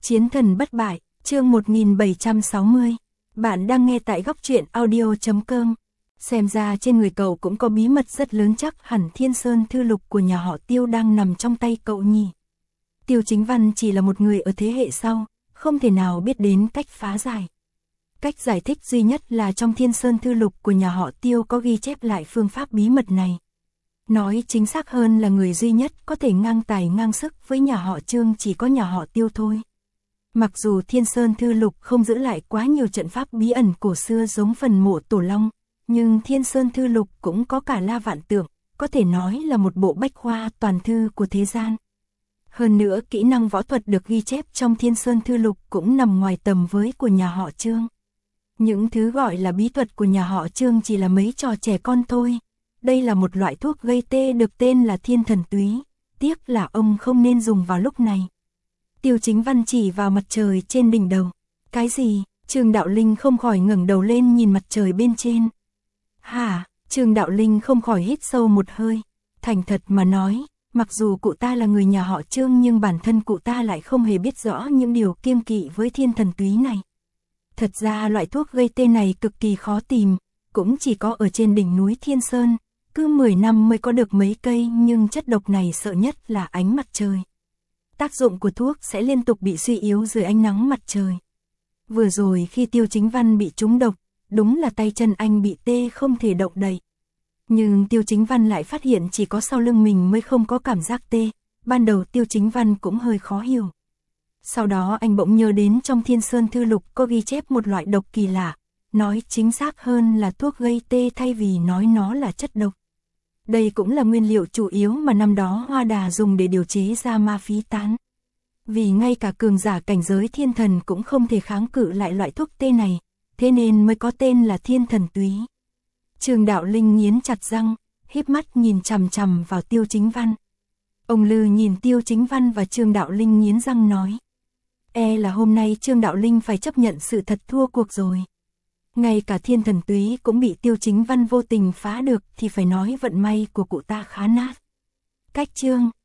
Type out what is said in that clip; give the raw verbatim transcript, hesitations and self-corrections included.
Chiến thần bất bại, chương một nghìn bảy trăm sáu mươi. Bạn đang nghe tại góc truyện audio chấm com. Xem ra trên người cậu cũng có bí mật rất lớn, chắc hẳn Thiên Sơn Thư Lục của nhà họ Tiêu đang nằm trong tay cậu nhỉ. Tiêu Chính Văn chỉ là một người ở thế hệ sau, không thể nào biết đến cách phá giải. Cách giải thích duy nhất là trong Thiên Sơn Thư Lục của nhà họ Tiêu có ghi chép lại phương pháp bí mật này. Nói chính xác hơn là người duy nhất có thể ngang tài ngang sức với nhà họ Trương chỉ có nhà họ Tiêu thôi. Mặc dù Thiên Sơn Thư Lục không giữ lại quá nhiều trận pháp bí ẩn cổ xưa giống phần mộ Tổ Long, nhưng Thiên Sơn Thư Lục cũng có cả la vạn tượng, có thể nói là một bộ bách khoa toàn thư của thế gian. Hơn nữa kỹ năng võ thuật được ghi chép trong Thiên Sơn Thư Lục cũng nằm ngoài tầm với của nhà họ Trương. Những thứ gọi là bí thuật của nhà họ Trương chỉ là mấy trò trẻ con thôi. Đây là một loại thuốc gây tê được tên là Thiên Thần Túy, tiếc là ông không nên dùng vào lúc này. Tiêu Chính Văn chỉ vào mặt trời trên đỉnh đầu. Cái gì? Trương Đạo Linh không khỏi ngẩng đầu lên nhìn mặt trời bên trên. Hả? Trương Đạo Linh không khỏi hít sâu một hơi. Thành thật mà nói, mặc dù cụ ta là người nhà họ Trương nhưng bản thân cụ ta lại không hề biết rõ những điều kiêng kỵ với Thiên Thần Túy này. Thật ra loại thuốc gây tê này cực kỳ khó tìm, cũng chỉ có ở trên đỉnh núi Thiên Sơn, cứ mười năm mới có được mấy cây, nhưng chất độc này sợ nhất là ánh mặt trời. Tác dụng của thuốc sẽ liên tục bị suy yếu dưới ánh nắng mặt trời. Vừa rồi khi Tiêu Chính Văn bị trúng độc, đúng là tay chân anh bị tê không thể động đậy. Nhưng Tiêu Chính Văn lại phát hiện chỉ có sau lưng mình mới không có cảm giác tê. Ban đầu Tiêu Chính Văn cũng hơi khó hiểu. Sau đó anh bỗng nhớ đến trong Thiên Sơn Thư Lục có ghi chép một loại độc kỳ lạ, nói chính xác hơn là thuốc gây tê thay vì nói nó là chất độc. Đây cũng là nguyên liệu chủ yếu mà năm đó Hoa Đà dùng để điều chế ra ma phí tán. Vì ngay cả cường giả cảnh giới thiên thần cũng không thể kháng cự lại loại thuốc tê này, thế nên mới có tên là Thiên Thần Túy. Trương Đạo Linh nghiến chặt răng, híp mắt nhìn chằm chằm vào Tiêu Chính Văn. Ông Lư nhìn Tiêu Chính Văn và Trương Đạo Linh nghiến răng nói. E là hôm nay Trương Đạo Linh phải chấp nhận sự thật thua cuộc rồi. Ngay cả Thiên Thần Túy cũng bị Tiêu Chính Văn vô tình phá được thì phải nói vận may của cụ ta khá nát. Cách Trương,